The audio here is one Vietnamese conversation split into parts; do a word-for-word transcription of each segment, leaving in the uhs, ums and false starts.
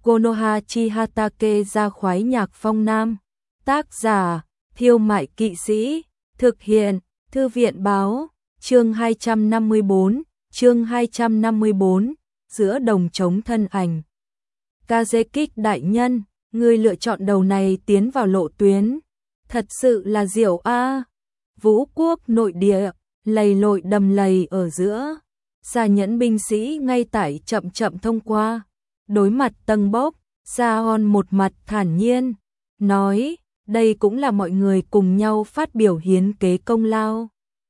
Konoha Chihatake ra khoái nhạc phong nam. Tác giả, Thiêu Mại Kỵ Sĩ. Thực hiện, Thư viện Báo. Chương hai trăm năm mươi bốn, chương hai trăm năm mươi bốn, giữa đồng trống thân ảnh. Kazekik đại nhân, người lựa chọn đầu này tiến vào lộ tuyến. Thật sự là diệu a. Vũ quốc nội địa, lầy lội đầm lầy ở giữa. Xa nhẫn binh sĩ ngay tại chậm chậm thông qua. Đối mặt tầng bốc, Saon một mặt thản nhiên, nói, đây cũng là mọi người cùng nhau phát biểu hiến kế công lao.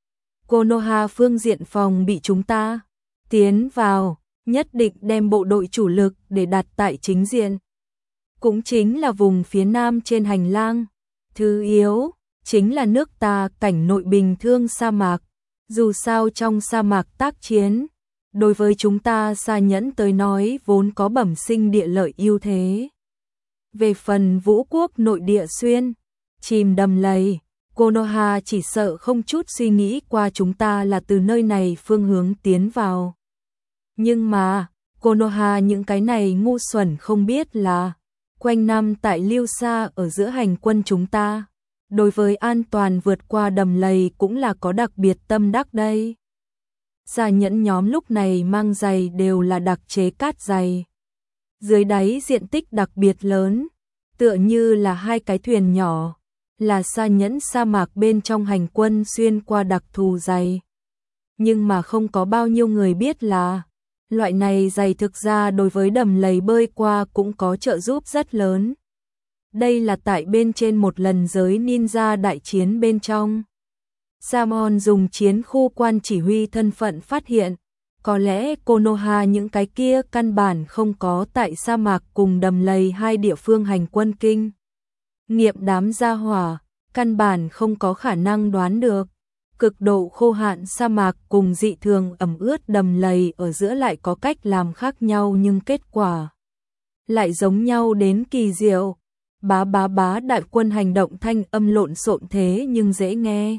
Konoha phương diện phòng bị chúng ta tiến vào, nhất định đem bộ đội chủ lực để đặt tại chính diện. Cũng chính là vùng phía nam trên hành lang. Thứ yếu, chính là nước ta cảnh nội bình thương sa mạc. Dù sao trong sa mạc tác chiến, đối với chúng ta Sa Nhẫn tới nói vốn có bẩm sinh địa lợi ưu thế. Về phần vũ quốc nội địa xuyên, chìm đầm lầy, Konoha chỉ sợ không chút suy nghĩ qua chúng ta là từ nơi này phương hướng tiến vào. Nhưng mà, Konoha những cái này ngu xuẩn không biết là, quanh năm tại Lưu Sa ở giữa hành quân chúng ta, đối với an toàn vượt qua đầm lầy cũng là có đặc biệt tâm đắc đây. Sa Nhẫn nhóm lúc này mang giày đều là đặc chế cát giày. Dưới đáy diện tích đặc biệt lớn, tựa như là hai cái thuyền nhỏ, là Sa Nhẫn sa mạc bên trong hành quân xuyên qua đặc thù giày. Nhưng mà không có bao nhiêu người biết là, loại này giày thực ra đối với đầm lầy bơi qua cũng có trợ giúp rất lớn. Đây là tại bên trên một lần giới ninja đại chiến bên trong. Samon dùng chiến khu quan chỉ huy thân phận phát hiện, có lẽ Konoha những cái kia căn bản không có tại sa mạc cùng đầm lầy hai địa phương hành quân kinh. Nghiệm đám gia hỏa, căn bản không có khả năng đoán được. Cực độ khô hạn sa mạc cùng dị thường ẩm ướt đầm lầy ở giữa lại có cách làm khác nhau nhưng kết quả lại giống nhau đến kỳ diệu. Bá bá bá đại quân hành động thanh âm lộn xộn thế nhưng dễ nghe.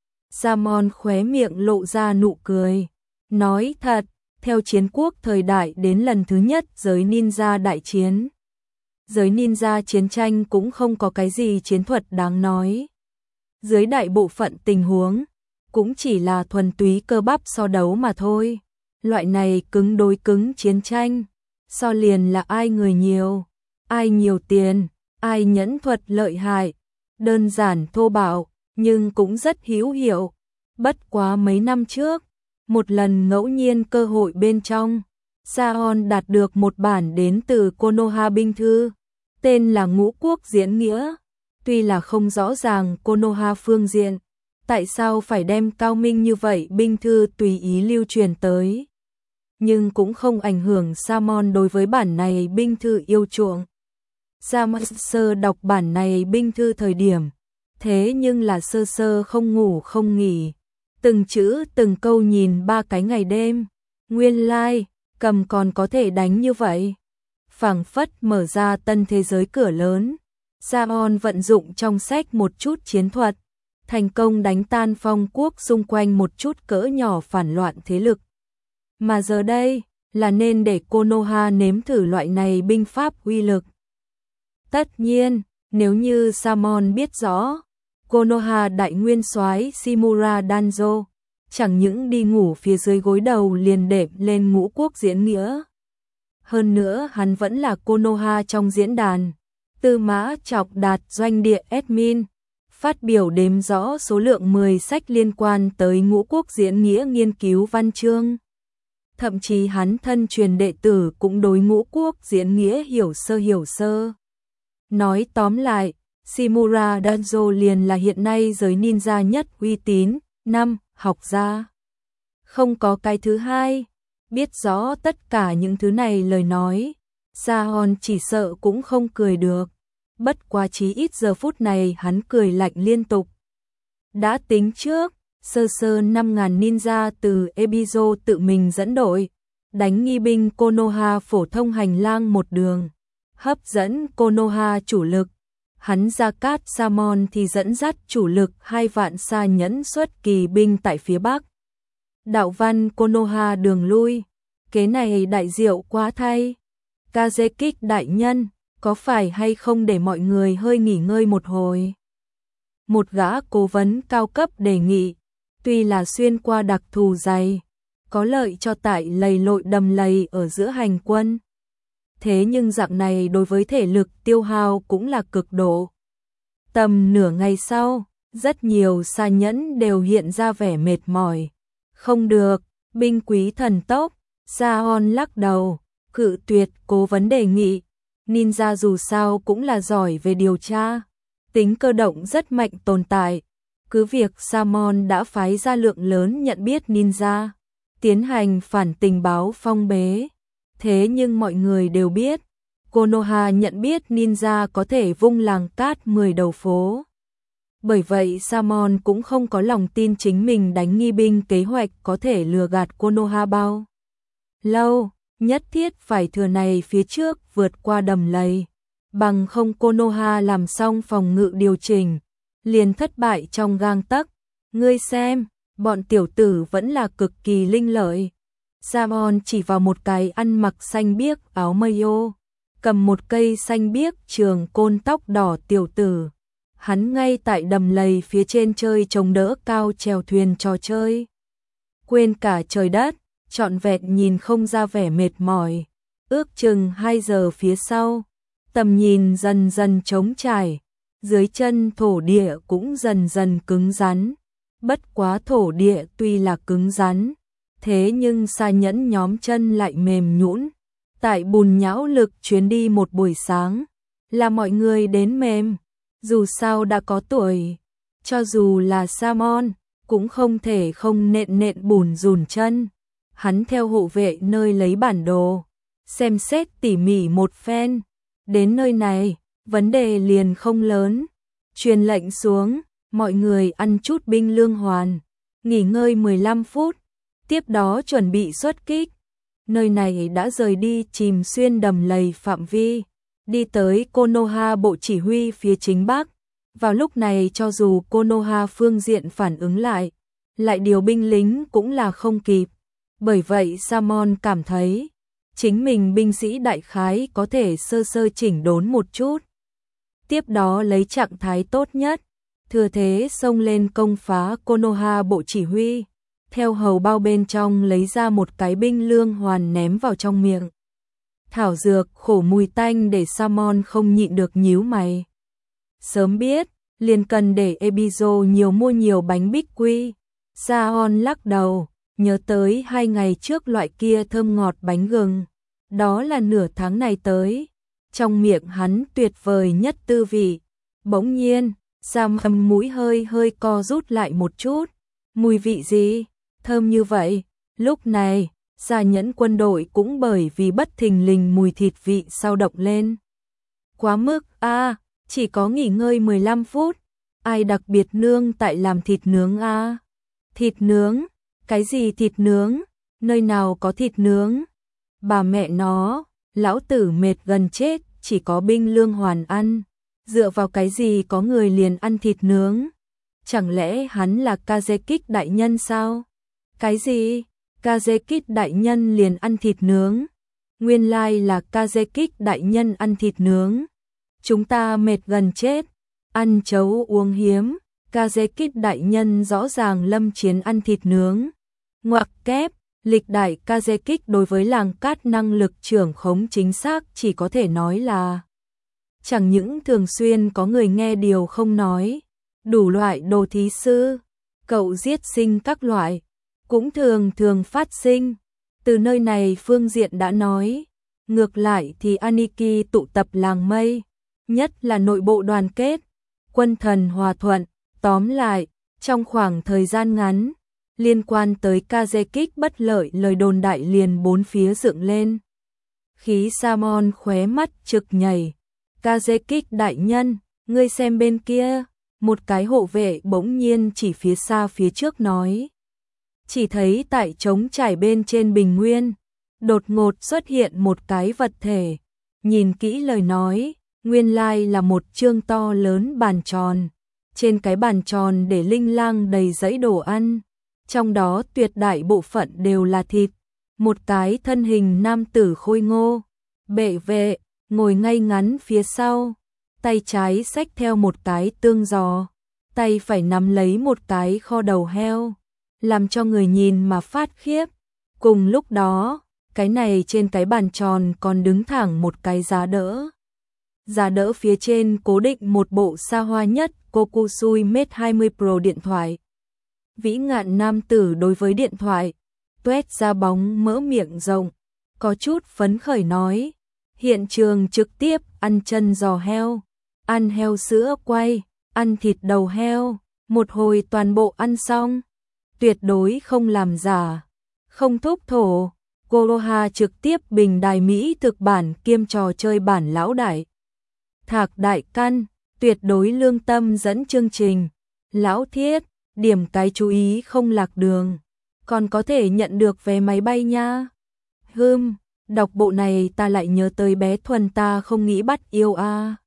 Samon khóe miệng lộ ra nụ cười, nói thật, theo chiến quốc thời đại đến lần thứ nhất giới ninja đại chiến. Giới ninja chiến tranh cũng không có cái gì chiến thuật đáng nói. Dưới đại bộ phận tình huống, cũng chỉ là thuần túy cơ bắp so đấu mà thôi. Loại này cứng đối cứng chiến tranh, so liền là ai người nhiều, ai nhiều tiền, ai nhẫn thuật lợi hại, đơn giản thô bạo, nhưng cũng rất hữu hiệu. Bất quá mấy năm trước, một lần ngẫu nhiên cơ hội bên trong, Saon đạt được một bản đến từ Konoha binh thư, tên là Ngũ Quốc Diễn Nghĩa. Tuy là không rõ ràng Konoha phương diện, tại sao phải đem cao minh như vậy binh thư tùy ý lưu truyền tới, nhưng cũng không ảnh hưởng Samon đối với bản này binh thư yêu chuộng. Samon sơ đọc bản này binh thư thời điểm, thế nhưng là sơ sơ không ngủ không nghỉ, từng chữ từng câu nhìn ba cái ngày đêm. Nguyên lai, like, cầm còn có thể đánh như vậy. Phảng phất mở ra tân thế giới cửa lớn. Saon vận dụng trong sách một chút chiến thuật, thành công đánh tan phong quốc xung quanh một chút cỡ nhỏ phản loạn thế lực. Mà giờ đây, là nên để Konoha nếm thử loại này binh pháp uy lực. Tất nhiên, nếu như Samon biết rõ, Konoha đại nguyên soái Shimura Danzo, chẳng những đi ngủ phía dưới gối đầu liền đệm lên Ngũ Quốc Diễn Nghĩa. Hơn nữa hắn vẫn là Konoha trong diễn đàn, Tư Mã Chọc Đạt doanh địa admin, phát biểu đếm rõ số lượng mười sách liên quan tới Ngũ Quốc Diễn Nghĩa nghiên cứu văn chương. Thậm chí hắn thân truyền đệ tử cũng đối Ngũ Quốc Diễn Nghĩa hiểu sơ hiểu sơ. Nói tóm lại, Shimura Danzo liền là hiện nay giới ninja nhất uy tín, năm, học gia. Không có cái thứ hai, biết rõ tất cả những thứ này lời nói, Saon chỉ sợ cũng không cười được. Bất quá chí ít giờ phút này hắn cười lạnh liên tục. Đã tính trước, sơ sơ năm ngàn ninja từ Ebizo tự mình dẫn đội, đánh nghi binh Konoha phổ thông hành lang một đường, hấp dẫn Konoha chủ lực. Hắn Gia-cát Samon thì dẫn dắt chủ lực hai vạn Sa Nhẫn xuất kỳ binh tại phía bắc. Đạo văn Konoha đường lui, kế này đại diệu quá thay. Kazekik đại nhân, có phải hay không để mọi người hơi nghỉ ngơi một hồi? Một gã cố vấn cao cấp đề nghị, tuy là xuyên qua đặc thù dày, có lợi cho tại lầy lội đầm lầy ở giữa hành quân. Thế nhưng dạng này đối với thể lực tiêu hao cũng là cực độ. Tầm nửa ngày sau, rất nhiều xa nhẫn đều hiện ra vẻ mệt mỏi. Không được, binh quý thần tốc, Saon lắc đầu, cự tuyệt cố vấn đề nghị. Ninja dù sao cũng là giỏi về điều tra, tính cơ động rất mạnh tồn tại. Cứ việc Samon đã phái ra lượng lớn nhận biết ninja, tiến hành phản tình báo phong bế. Thế nhưng mọi người đều biết, Konoha nhận biết ninja có thể vung làng cát mười đầu phố. Bởi vậy Samon cũng không có lòng tin chính mình đánh nghi binh kế hoạch có thể lừa gạt Konoha bao lâu, nhất thiết phải thừa này phía trước vượt qua đầm lầy. Bằng không Konoha làm xong phòng ngự điều chỉnh, liền thất bại trong gang tấc. Ngươi xem, bọn tiểu tử vẫn là cực kỳ linh lợi. Samon chỉ vào một cái ăn mặc xanh biếc áo mayo, cầm một cây xanh biếc trường côn tóc đỏ tiểu tử. Hắn ngay tại đầm lầy phía trên chơi chống đỡ cao chèo thuyền trò chơi. Quên cả trời đất, trọn vẹn nhìn không ra vẻ mệt mỏi. Ước chừng hai giờ phía sau, tầm nhìn dần dần trống trải, dưới chân thổ địa cũng dần dần cứng rắn. Bất quá thổ địa tuy là cứng rắn, thế nhưng xa nhẫn nhóm chân lại mềm nhũn. Tại bùn nhão lực chuyến đi một buổi sáng, là mọi người đến mềm. Dù sao đã có tuổi, cho dù là Samon, cũng không thể không nện nện bùn rùn chân. Hắn theo hộ vệ nơi lấy bản đồ, xem xét tỉ mỉ một phen. Đến nơi này, vấn đề liền không lớn. Truyền lệnh xuống, mọi người ăn chút binh lương hoàn, nghỉ ngơi mười lăm phút, tiếp đó chuẩn bị xuất kích. Nơi này đã rời đi chìm xuyên đầm lầy phạm vi, đi tới Konoha bộ chỉ huy phía chính bắc. Vào lúc này cho dù Konoha phương diện phản ứng lại, lại điều binh lính cũng là không kịp. Bởi vậy Samon cảm thấy, chính mình binh sĩ đại khái có thể sơ sơ chỉnh đốn một chút. Tiếp đó lấy trạng thái tốt nhất, thừa thế xông lên công phá Konoha bộ chỉ huy. Theo hầu bao bên trong lấy ra một cái binh lương hoàn ném vào trong miệng. Thảo dược khổ mùi tanh để Samon không nhịn được nhíu mày. Sớm biết, liền cần để Ebizo nhiều mua nhiều bánh bích quy. Saon lắc đầu, nhớ tới hai ngày trước loại kia thơm ngọt bánh gừng. Đó là nửa tháng này tới. Trong miệng hắn tuyệt vời nhất tư vị. Bỗng nhiên, Sam hầm mũi hơi hơi co rút lại một chút. Mùi vị gì? Thơm như vậy. Lúc này, Gia Nhẫn quân đội cũng bởi vì bất thình lình mùi thịt vị sao động lên. Quá mức, a à, chỉ có nghỉ ngơi mười lăm phút. Ai đặc biệt nương tại làm thịt nướng a à? Thịt nướng? Cái gì thịt nướng? Nơi nào có thịt nướng? Bà mẹ nó, lão tử mệt gần chết, chỉ có binh lương hoàn ăn. Dựa vào cái gì có người liền ăn thịt nướng? Chẳng lẽ hắn là Kazekik đại nhân sao? Cái gì? Kazekik đại nhân liền ăn thịt nướng? Nguyên lai là Kazekik đại nhân ăn thịt nướng. Chúng ta mệt gần chết, ăn chấu uống hiếm. Kazekik đại nhân rõ ràng lâm chiến ăn thịt nướng. Ngoặc kép, lịch đại Kazekik đối với làng cát năng lực trưởng khống chính xác chỉ có thể nói là chẳng những thường xuyên có người nghe điều không nói, đủ loại đồ thí sư, cậu giết sinh các loại, cũng thường thường phát sinh. Từ nơi này phương diện đã nói, ngược lại thì Aniki tụ tập làng mây, nhất là nội bộ đoàn kết, quân thần hòa thuận. Tóm lại, trong khoảng thời gian ngắn, liên quan tới Kazekik bất lợi lời đồn đại liền bốn phía dựng lên. Khí Samon khóe mắt trực nhảy. Kazekik đại nhân, ngươi xem bên kia. Một cái hộ vệ bỗng nhiên chỉ phía xa phía trước nói. Chỉ thấy tại trống trải bên trên bình nguyên, đột ngột xuất hiện một cái vật thể. Nhìn kỹ lời nói, nguyên lai là một chương to lớn bàn tròn. Trên cái bàn tròn để linh lang đầy dãy đồ ăn, trong đó tuyệt đại bộ phận đều là thịt. Một cái thân hình nam tử khôi ngô, Bệ vệ, ngồi ngay ngắn phía sau, tay trái xách theo một cái tương giò, tay phải nắm lấy một cái kho đầu heo, làm cho người nhìn mà phát khiếp. Cùng lúc đó, cái này trên cái bàn tròn còn đứng thẳng một cái giá đỡ. Giá đỡ phía trên cố định một bộ xa hoa nhất Kokusui Mate hai mươi Pro điện thoại. Vĩ ngạn nam tử đối với điện thoại, tuét ra bóng mỡ miệng rộng, có chút phấn khởi nói, hiện trường trực tiếp ăn chân giò heo, ăn heo sữa quay, ăn thịt đầu heo, một hồi toàn bộ ăn xong, tuyệt đối không làm giả, không thúc thổ. Goroha trực tiếp bình đài Mỹ thực bản kiêm trò chơi bản lão đại. Thạc đại căn, tuyệt đối lương tâm dẫn chương trình. Lão thiết, điểm cái chú ý không lạc đường, còn có thể nhận được vé máy bay nha. Hừm, đọc bộ này ta lại nhớ tới bé Thuần ta không nghĩ bắt yêu a. À.